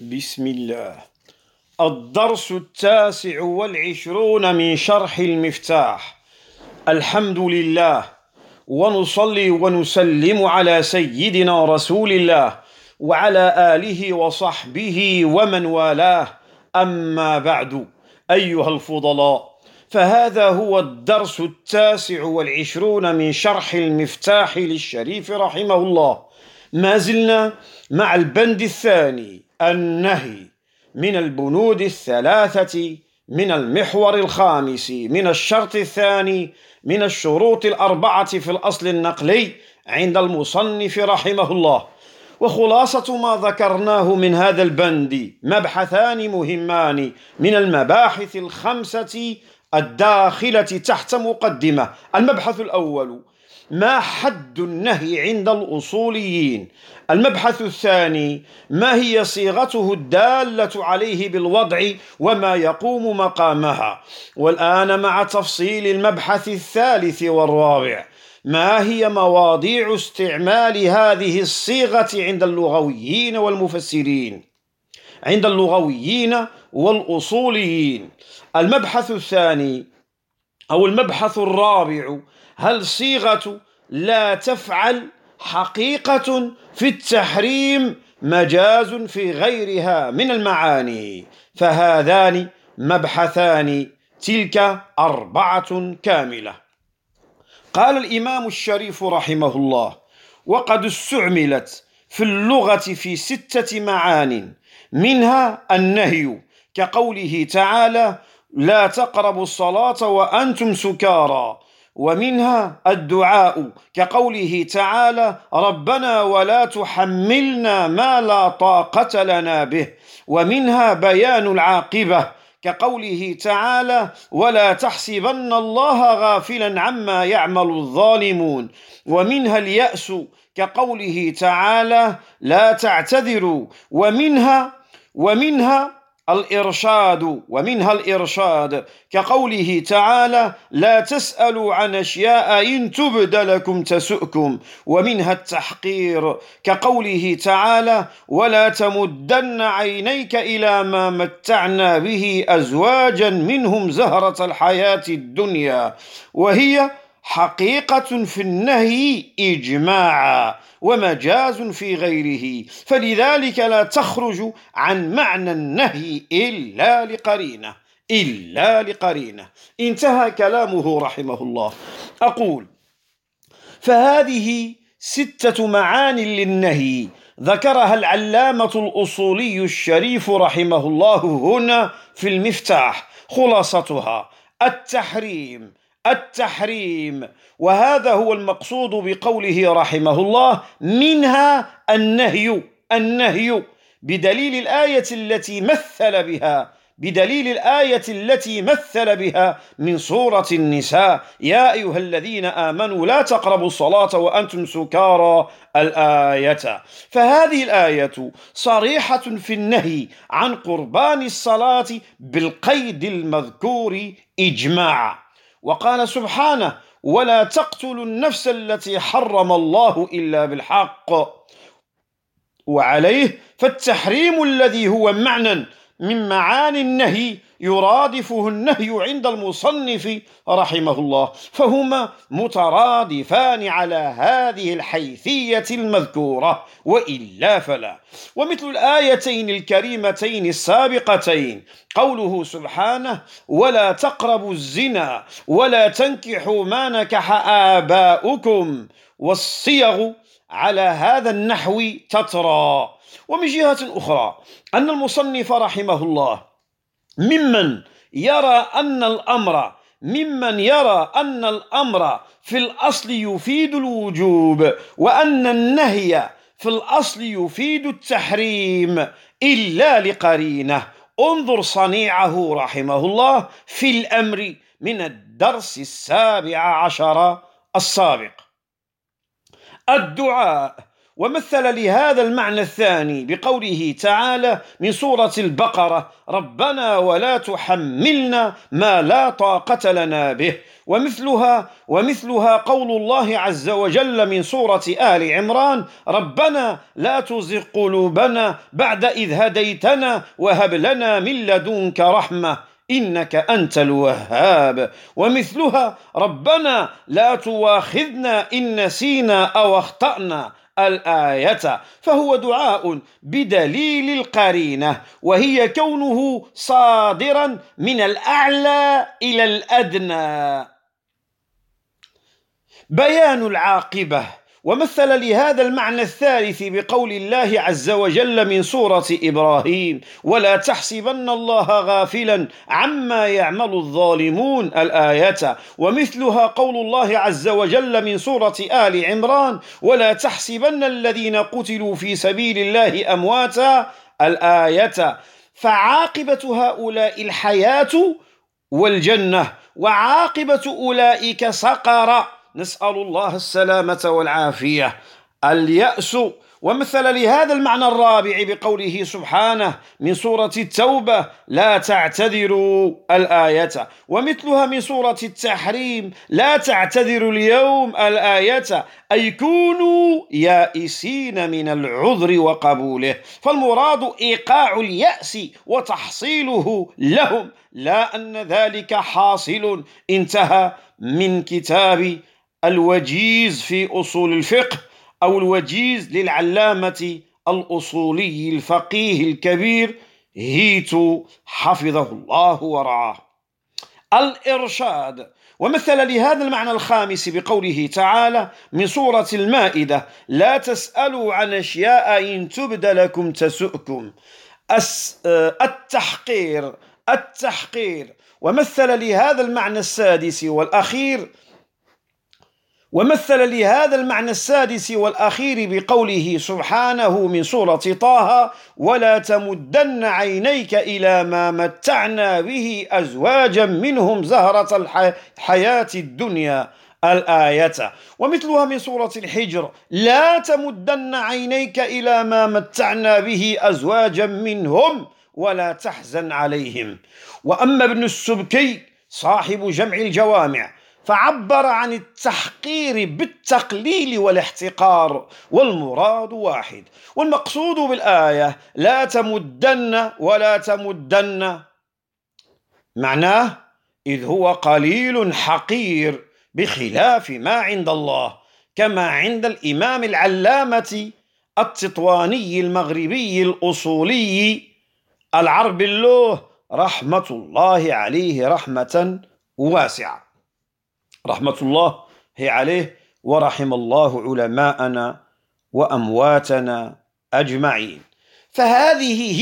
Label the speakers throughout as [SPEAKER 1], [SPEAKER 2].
[SPEAKER 1] بسم الله. الدرس 29 من شرح المفتاح. الحمد لله، ونصلي ونسلم على سيدنا رسول الله وعلى آله وصحبه ومن والاه، أما بعد. أيها الفضلاء، فهذا هو الدرس 29 من شرح المفتاح للشريف رحمه الله. ما زلنا مع البند الثاني، النهي، من البنود الثلاثة من المحور الخامس من الشرط الثاني من الشروط الأربعة في الأصل النقلي عند المصنف رحمه الله. وخلاصة ما ذكرناه من هذا البند مبحثان مهمان من المباحث الخمسة الداخلة تحت مقدمة. المبحث الأول: ما حد النهي عند الأصوليين؟ المبحث الثاني: ما هي صيغته الدالة عليه بالوضع وما يقوم مقامها؟ والآن مع تفصيل المبحث الثالث والرابع: ما هي مواضيع استعمال هذه الصيغة عند اللغويين والمفسرين، عند اللغويين والأصوليين؟ المبحث الثاني أو المبحث الرابع: هل صيغة لا تفعل حقيقة في التحريم مجاز في غيرها من المعاني؟ فهذان مبحثان، تلك 4 كاملة. قال الإمام الشريف رحمه الله: وقد استعملت في اللغة في 6 معان، منها النهي كقوله تعالى: لا تقربوا الصلاة وأنتم سكارى، ومنها الدعاء كقوله تعالى: ربنا ولا تحملنا ما لا طاقة لنا به، ومنها بيان العاقبة كقوله تعالى: ولا تحسبن الله غافلا عما يعمل الظالمون، ومنها اليأس كقوله تعالى: لا تعتذروا، ومنها الإرشاد كقوله تعالى: لا تسألوا عن أشياء إن تبد لكم تسؤكم، ومنها التحقير كقوله تعالى: ولا تمدن عينيك إلى ما متعنا به أزواجا منهم زهرة الحياة الدنيا، وهي حقيقة في النهي إجماعا ومجاز في غيره، فلذلك لا تخرج عن معنى النهي إلا لقرينة. انتهى كلامه رحمه الله. أقول: فهذه 6 معان للنهي ذكرها العلامة الأصولي الشريف رحمه الله هنا في المفتاح. خلاصتها: التحريم، وهذا هو المقصود بقوله رحمه الله: منها النهي بدليل الآية التي مثل بها من سورة النساء: يا أيها الذين آمنوا لا تقربوا الصلاة وأنتم سكارى، الآية. فهذه الآية صريحة في النهي عن قربان الصلاة بالقيد المذكور إجماعا. وقال سبحانه: ولا تقتلوا النفس التي حرم الله إلا بالحق. وعليه فالتحريم الذي هو معنى من معاني النهي يرادفه النهي عند المصنف رحمه الله، فهما مترادفان على هذه الحيثية المذكورة، وإلا فلا. ومثل الآيتين الكريمتين السابقتين قوله سبحانه: ولا تقربوا الزنا ولا تنكحوا ما نكح آباؤكم، والصيغ على هذا النحو تترى. ومن جهة أخرى أن المصنف رحمه الله ممن يرى أن الأمر في الأصل يفيد الوجوب، وأن النهي في الأصل يفيد التحريم إلا لقرينة. انظر صنيعه رحمه الله في الأمر من الدرس 17 السابق: الدعاء ومثل لهذا المعنى الثاني بقوله تعالى من سورة البقرة: ربنا ولا تحملنا ما لا طاقة لنا به. ومثلها قول الله عز وجل من سورة آل عمران: ربنا لا تزغ قلوبنا بعد إذ هديتنا وهب لنا من لدنك رحمة إنك أنت الوهاب. ومثلها: ربنا لا تواخذنا إن نسينا أو أخطأنا الآية. فهو دعاء بدليل القرينة، وهي كونه صادرا من الأعلى إلى الأدنى. بيان العاقبة. ومثل لهذا المعنى الثالث بقول الله عز وجل من سورة إبراهيم: ولا تحسبن الله غافلا عما يعمل الظالمون الآية. ومثلها قول الله عز وجل من سورة آل عمران: ولا تحسبن الذين قتلوا في سبيل الله أمواتا الآية. فعاقبة هؤلاء الحياة والجنة، وعاقبة أولئك سقر، نسأل الله السلامة والعافية، اليأس. ومثل لهذا المعنى الرابع بقوله سبحانه من سورة التوبة: لا تعتذروا الآية. ومثلها من سورة التحريم: لا تعتذروا اليوم الآية، أي كونوا يائسين من العذر وقبوله. فالمراد إيقاع اليأس وتحصيله لهم، لا أن ذلك حاصل. انتهى من كتاب الوجيز في أصول الفقه، أو الوجيز للعلامة الأصولي الفقيه الكبير هيتو حفظه الله ورعاه. الإرشاد. ومثل لهذا المعنى الخامس بقوله تعالى من سورة المائدة: لا تسألوا عن أشياء إن تبد لكم تسؤكم. التحقير. ومثل لهذا المعنى السادس والأخير بقوله سبحانه من سورة طه: ولا تمدن عينيك إلى ما متعنا به أزواجا منهم زهرة الحياة الدنيا الآية. ومثلها من سورة الحجر: لا تمدن عينيك إلى ما متعنا به أزواجا منهم ولا تحزن عليهم. وأما ابن السبكي صاحب جمع الجوامع فعبر عن التحقير بالتقليل والاحتقار، والمراد واحد. والمقصود بالآية لا تمدن ولا تمدن معناه إذ هو قليل حقير بخلاف ما عند الله، كما عند الإمام العلامة التطواني المغربي الأصولي العرب اللوه رحمة الله عليه رحمة واسعة. رحمة الله هي عليه، ورحم الله علماءنا وأمواتنا أجمعين. فهذه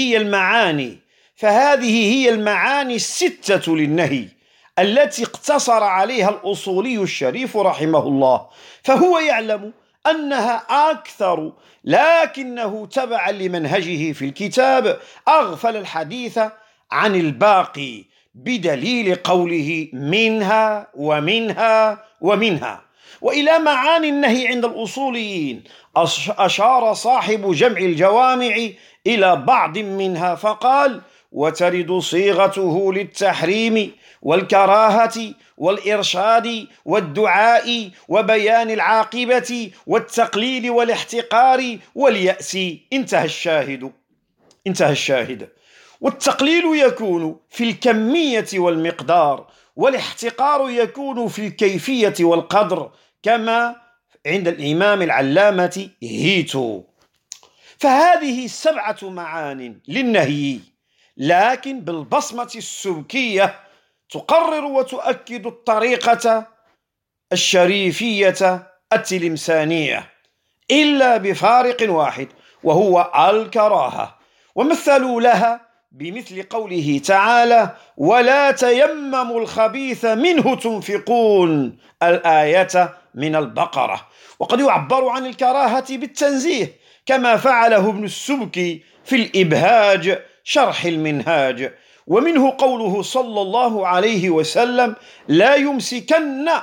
[SPEAKER 1] هي المعاني الستة للنهي التي اقتصر عليها الأصولي الشريف رحمه الله، فهو يعلم أنها أكثر، لكنه تبعا لمنهجه في الكتاب أغفل الحديث عن الباقي بدليل قوله منها ومنها ومنها. وإلى معاني النهي عند الأصوليين أشار صاحب جمع الجوامع إلى بعض منها فقال: وترد صيغته للتحريم والكراهة والإرشاد والدعاء وبيان العاقبة والتقليل والاحتقار واليأس. انتهى الشاهد. والتقليل يكون في الكمية والمقدار، والاحتقار يكون في الكيفية والقدر، كما عند الإمام العلامة هيتو. فهذه 7 معان للنهي، لكن بالبصمة السبكية تقرر وتؤكد الطريقة الشريفية التلمسانية، إلا بفارق واحد وهو الكراهة. ومثلوا لها بمثل قوله تعالى: ولا تيمموا الخبيث منه تنفقون الآية من البقرة. وقد يعبر عن الكراهة بالتنزيه، كما فعله ابن السبكي في الإبهاج شرح المنهاج. ومنه قوله صلى الله عليه وسلم: لا يمسكن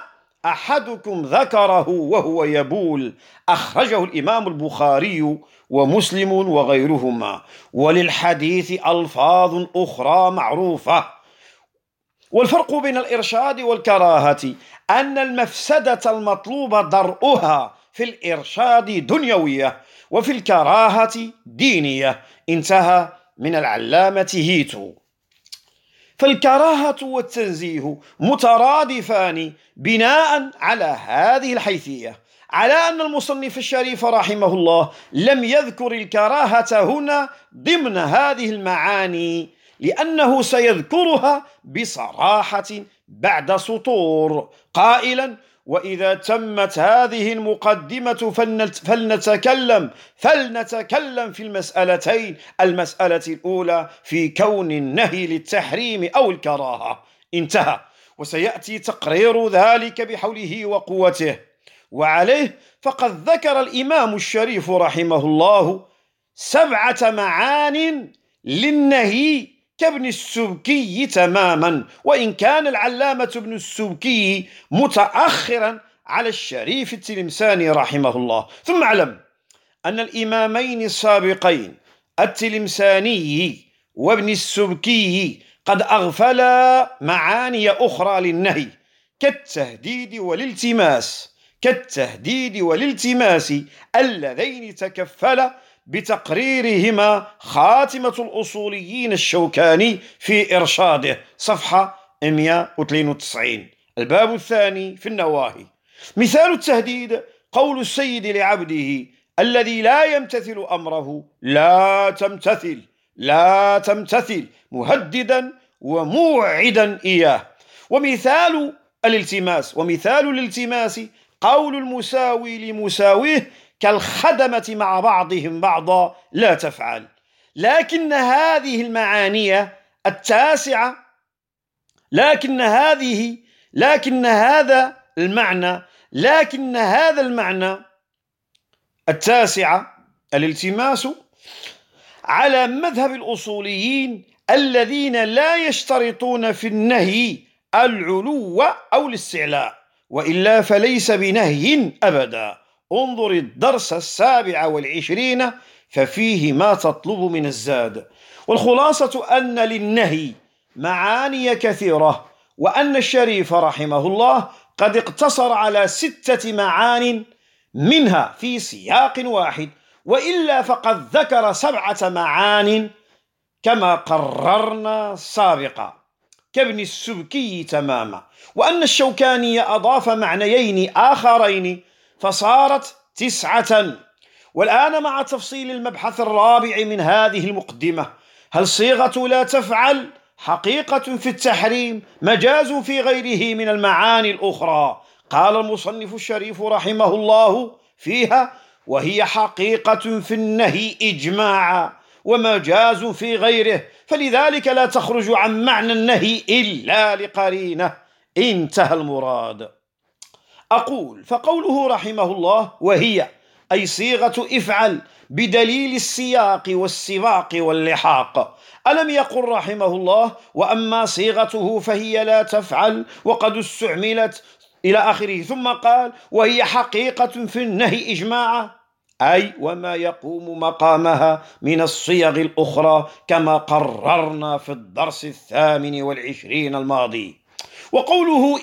[SPEAKER 1] أحدكم ذكره وهو يبول. أخرجه الإمام البخاري ومسلم وغيرهما، وللحديث ألفاظ أخرى معروفة. والفرق بين الإرشاد والكراهة أن المفسدة المطلوب درءها في الإرشاد دنيوية، وفي الكراهة دينية. انتهى من العلامة هيتو. فالكراهة والتنزيه مترادفان بناء على هذه الحيثية، على أن المصنف الشريف رحمه الله لم يذكر الكراهة هنا ضمن هذه المعاني، لأنه سيذكرها بصراحة بعد سطور قائلا: وإذا تمت هذه المقدمة فلنتكلم في المسألتين. المسألة الأولى في كون النهي للتحريم أو الكراهة. انتهى. وسيأتي تقرير ذلك بحوله وقوته. وعليه فقد ذكر الإمام الشريف رحمه الله 7 معان للنهي كابن السبكي تماما، وإن كان العلامة ابن السبكي متأخرا على الشريف التلمساني رحمه الله. ثم اعلم أن الإمامين السابقين التلمساني وابن السبكي قد أغفلا معاني أخرى للنهي كالتهديد والالتماس اللذين تكفل بتقريرهما خاتمة الأصوليين الشوكاني في إرشاده، صفحة 192. الباب الثاني في النواهي. مثال التهديد قول السيد لعبده الذي لا يمتثل أمره: لا تمتثل، مهددا وموعدا إياه. ومثال الالتماس قول المساوي لمساويه كالخدمة مع بعضهم بعضا: لا تفعل. لكن هذه المعاني التاسعة لكن هذا المعنى التاسع الالتماس على مذهب الأصوليين الذين لا يشترطون في النهي العلو أو الاستعلاء، وإلا فليس بنهي أبدا. انظر الدرس 27 ففيه ما تطلب من الزاد. والخلاصة أن للنهي معاني كثيرة، وأن الشريف رحمه الله قد اقتصر على 6 معان منها في سياق واحد، وإلا فقد ذكر 7 معان كما قررنا سابقا كابن السبكي تماما. وأن الشوكاني أضاف معنيين آخرين فصارت 9. والآن مع تفصيل المبحث الرابع من هذه المقدمة: هل صيغة لا تفعل حقيقة في التحريم مجاز في غيره من المعاني الأخرى؟ قال المصنف الشريف رحمه الله فيها: وهي حقيقة في النهي إجماعا ومجاز في غيره، فلذلك لا تخرج عن معنى النهي إلا لقرينة. انتهى المراد. أقول: فقوله رحمه الله وهي أي صيغة افعل بدليل السياق والسباق واللحاق. ألم يقل رحمه الله: وأما صيغته فهي لا تفعل وقد استعملت إلى آخره، ثم قال: وهي حقيقة في النهي إجماعا، أي وما يقوم مقامها من الصيغ الأخرى كما قررنا في الدرس 28 الماضي. وقوله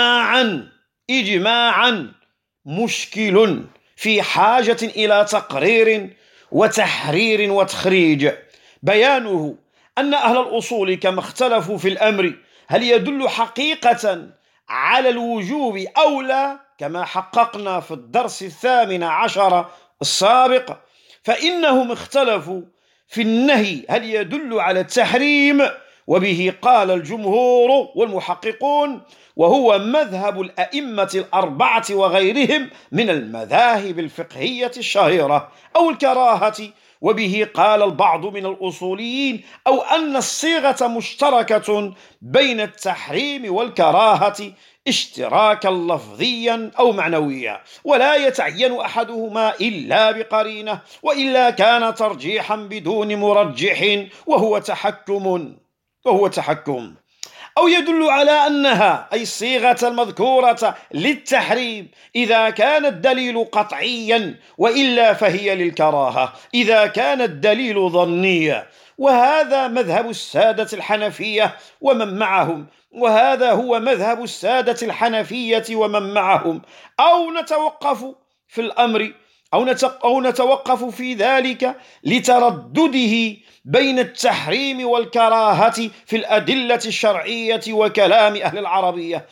[SPEAKER 1] إجماعا مشكل في حاجة إلى تقرير وتحرير وتخريج. بيانه أن أهل الأصول كما اختلفوا في الأمر هل يدل حقيقة على الوجوب أو لا، كما حققنا في الدرس 18 السابق، فإنهم اختلفوا في النهي هل يدل على التحريم، وبه قال الجمهور والمحققون، وهو مذهب الأئمة 4 وغيرهم من المذاهب الفقهية الشهيرة، أو الكراهة، وبه قال البعض من الأصوليين، أو أن الصيغة مشتركة بين التحريم والكراهة اشتراكا لفظيا أو معنويا، ولا يتعين أحدهما إلا بقرينة، وإلا كان ترجيحا بدون مرجح وهو تحكم. أو يدل على أنها أي الصيغة المذكورة للتحريم إذا كان الدليل قطعيا، وإلا فهي للكراهة إذا كان الدليل ظنيا. وهذا مذهب السادة الحنفية ومن معهم، وهذا هو مذهب السادة الحنفية ومن معهم. أو نتوقف في الأمر أو نتوقف في ذلك لتردده بين التحريم والكراهة في الأدلة الشرعية وكلام أهل العربية.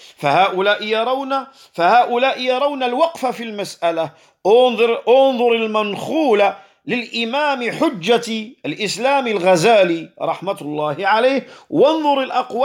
[SPEAKER 1] فهؤلاء يرون الوقف في المسألة. انظر المنخول للإمام حجة الإسلام الغزالي رحمة الله عليه، وانظر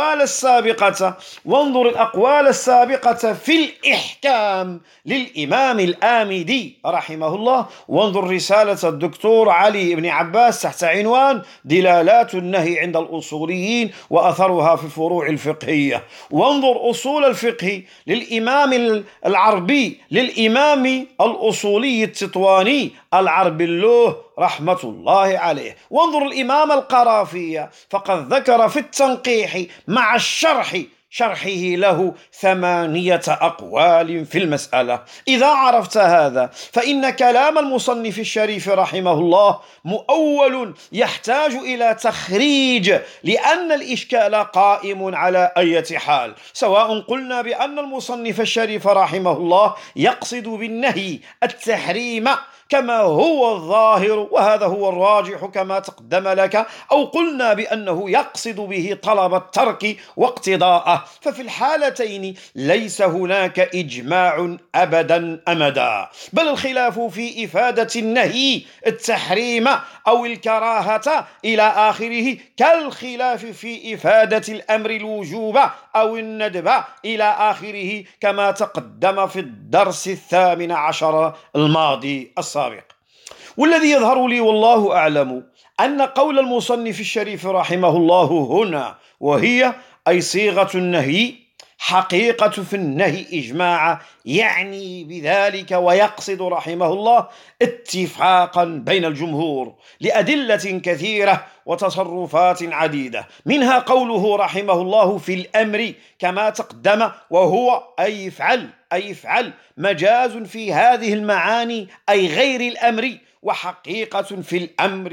[SPEAKER 1] الأقوال السابقة في الإحكام للإمام الآمدي رحمه الله، وانظر رسالة الدكتور علي بن عباس تحت عنوان دلالات النهي عند الأصوليين وأثرها في الفروع الفقهية، وانظر أصول الفقه للإمام العربي للإمام الأصولي التطواني العربلوه رحمة الله عليه، وانظر الإمام القرافي فقد ذكر في التنقيح مع شرحه له 8 أقوال في المسألة. إذا عرفت هذا فإن كلام المصنف الشريف رحمه الله مؤول يحتاج إلى تخريج، لأن الإشكال قائم على أي حال، سواء قلنا بأن المصنف الشريف رحمه الله يقصد بالنهي التحريم كما هو الظاهر وهذا هو الراجح كما تقدم لك، أو قلنا بأنه يقصد به طلب الترك واقتضاءه، ففي الحالتين ليس هناك إجماع أمدا، بل الخلاف في إفادة النهي التحريم أو الكراهة إلى آخره كالخلاف في إفادة الأمر الوجوب أو الندب إلى آخره كما تقدم في الدرس 18 الماضي السابق. والذي يظهر لي والله أعلم أن قول المصنف الشريف رحمه الله هنا وهي أي صيغة النهي حقيقة في النهي إجماع، يعني بذلك ويقصد رحمه الله اتفاقا بين الجمهور لأدلة كثيرة وتصرفات عديدة، منها قوله رحمه الله في الأمر كما تقدم، وهو أي افعل مجاز في هذه المعاني أي غير الأمر، وحقيقة في الأمر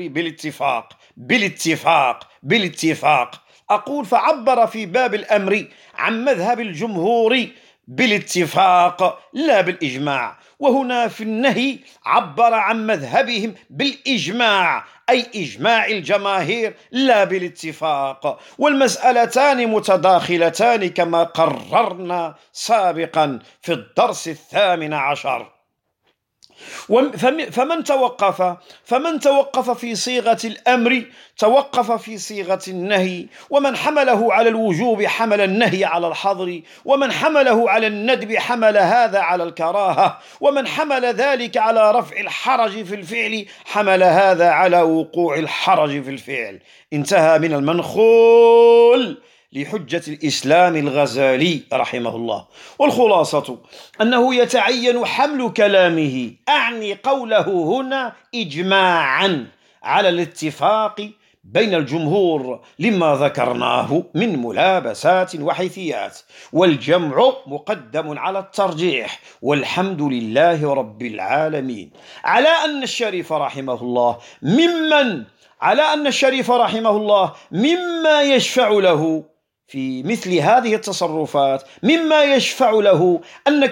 [SPEAKER 1] بالاتفاق. أقول فعبر في باب الأمر عن مذهب الجمهور بالاتفاق لا بالإجماع، وهنا في النهي عبر عن مذهبهم بالإجماع أي إجماع الجماهير لا بالاتفاق، والمسألتان متداخلتان كما قررنا سابقا في الدرس 18. فمن توقف في صيغة الأمر توقف في صيغة النهي، ومن حمله على الوجوب حمل النهي على الحظر، ومن حمله على الندب حمل هذا على الكراهة، ومن حمل ذلك على رفع الحرج في الفعل حمل هذا على وقوع الحرج في الفعل. انتهى من المنخول لحجة الإسلام الغزالي رحمه الله. والخلاصة أنه يتعين حمل كلامه، أعني قوله هنا، إجماعا على الاتفاق بين الجمهور لما ذكرناه من ملابسات وحيثيات، والجمع مقدم على الترجيح، والحمد لله رب العالمين على أن الشريف رحمه الله مما يشفع له في مثل هذه التصرفات، مما يشفع له أن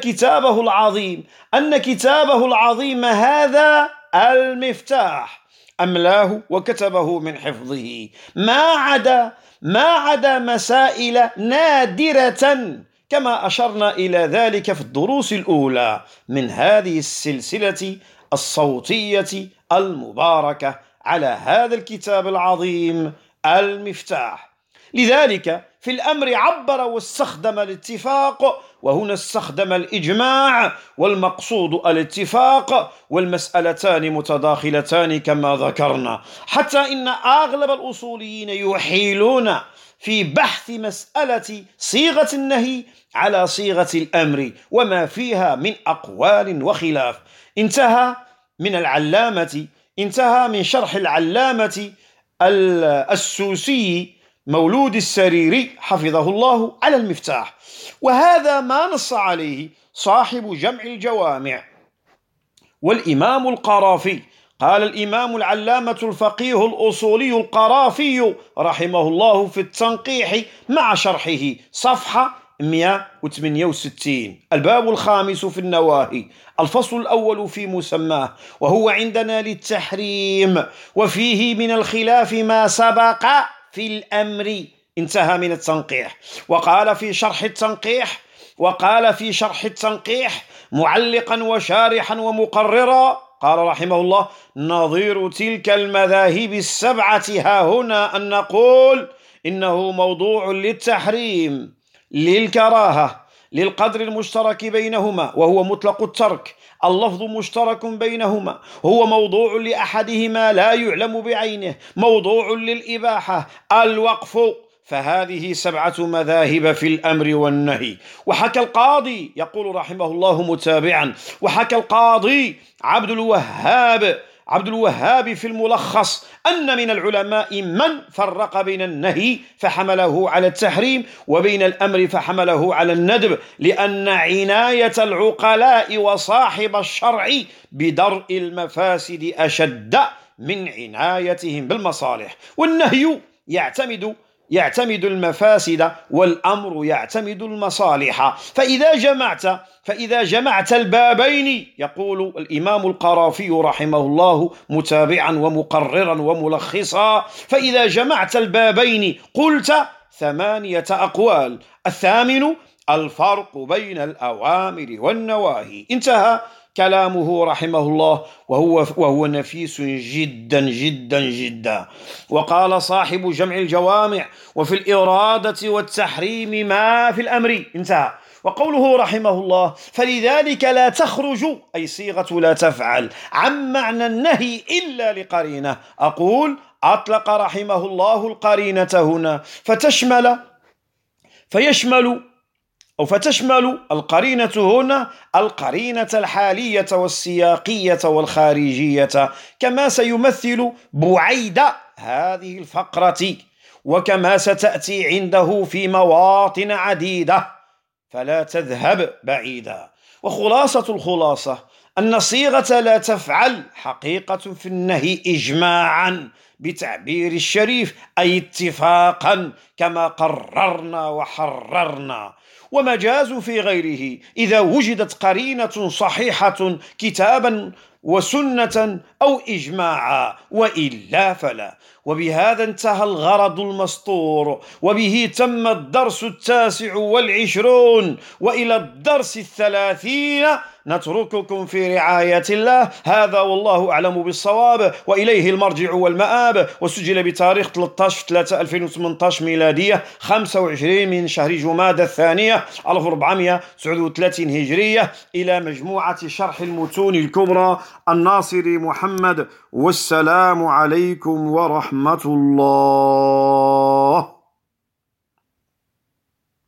[SPEAKER 1] كتابه العظيم هذا المفتاح أملاه وكتبه من حفظه، ما عدا مسائل نادرة كما أشرنا إلى ذلك في الدروس الأولى من هذه السلسلة الصوتية المباركة على هذا الكتاب العظيم المفتاح. لذلك في الأمر عبر واستخدم الاتفاق، وهنا استخدم الإجماع، والمقصود الاتفاق، والمسألتان متداخلتان كما ذكرنا، حتى إن أغلب الأصوليين يحيلون في بحث مسألة صيغة النهي على صيغة الأمر وما فيها من أقوال وخلاف. انتهى من شرح العلامة السوسي مولود السريري حفظه الله على المفتاح. وهذا ما نص عليه صاحب جمع الجوامع والإمام القرافي. قال الإمام العلامة الفقيه الأصولي القرافي رحمه الله في التنقيح مع شرحه صفحة 168: الباب الخامس في النواهي، الفصل الأول في مسماه، وهو عندنا للتحريم، وفيه من الخلاف ما سبق في الأمر. انتهى من التنقيح. وقال في شرح التنقيح معلقا وشارحا ومقررا، قال رحمه الله: نظير تلك المذاهب السبعة ها هنا أن نقول إنه موضوع للتحريم، للكراهة، للقدر المشترك بينهما وهو مطلق الترك، اللفظ مشترك بينهما، هو موضوع لأحدهما لا يعلم بعينه، موضوع للإباحة، الوقف. فهذه 7 مذاهب في الأمر والنهي. وحكى القاضي، يقول رحمه الله متابعا، وحكى القاضي عبد الوهاب في الملخص أن من العلماء من فرق بين النهي فحمله على التحريم وبين الأمر فحمله على الندب، لأن عناية العقلاء وصاحب الشرع بدرء المفاسد أشد من عنايتهم بالمصالح. والنهي يعتمد المفاسد والأمر يعتمد المصالح. فإذا جمعت البابين، يقول الإمام القرافي رحمه الله متابعا ومقررا وملخصا، فإذا جمعت البابين قلت 8 أقوال. الثامن: الفرق بين الأوامر والنواهي. انتهى كلامه رحمه الله، وهو نفيس جدا جدا جدا. وقال صاحب جمع الجوامع: وفي الإرادة والتحريم ما في الأمر. انتهى. وقوله رحمه الله: فلذلك لا تخرج، أي صيغة لا تفعل، عن معنى النهي إلا لقرينة. أقول: أطلق رحمه الله القرينة هنا فتشمل القرينة هنا القرينة الحالية والسياقية والخارجية، كما سيمثل بعيد هذه الفقرة، وكما ستأتي عنده في مواطن عديدة، فلا تذهب بعيدا. وخلاصة الخلاصة أن صيغة لا تفعل حقيقة في النهي إجماعا بتعبير الشريف، أي اتفاقا، كما قررنا وحررنا. ومجاز في غيره إذا وجدت قرينة صحيحة كتابا وسنة أو إجماعا، وإلا فلا. وبهذا انتهى الغرض المسطور، وبه تم الدرس 29، وإلى الدرس 30 نترككم في رعاية الله. هذا والله أعلم بالصواب، وإليه المرجع والمآب. وسجل بتاريخ 13/3/2018 ميلادية، 25 من شهر جمادى الثانية 1439 هجرية، إلى مجموعة شرح المتون الكبرى الناصري محمد. والسلام عليكم ورحمة الله.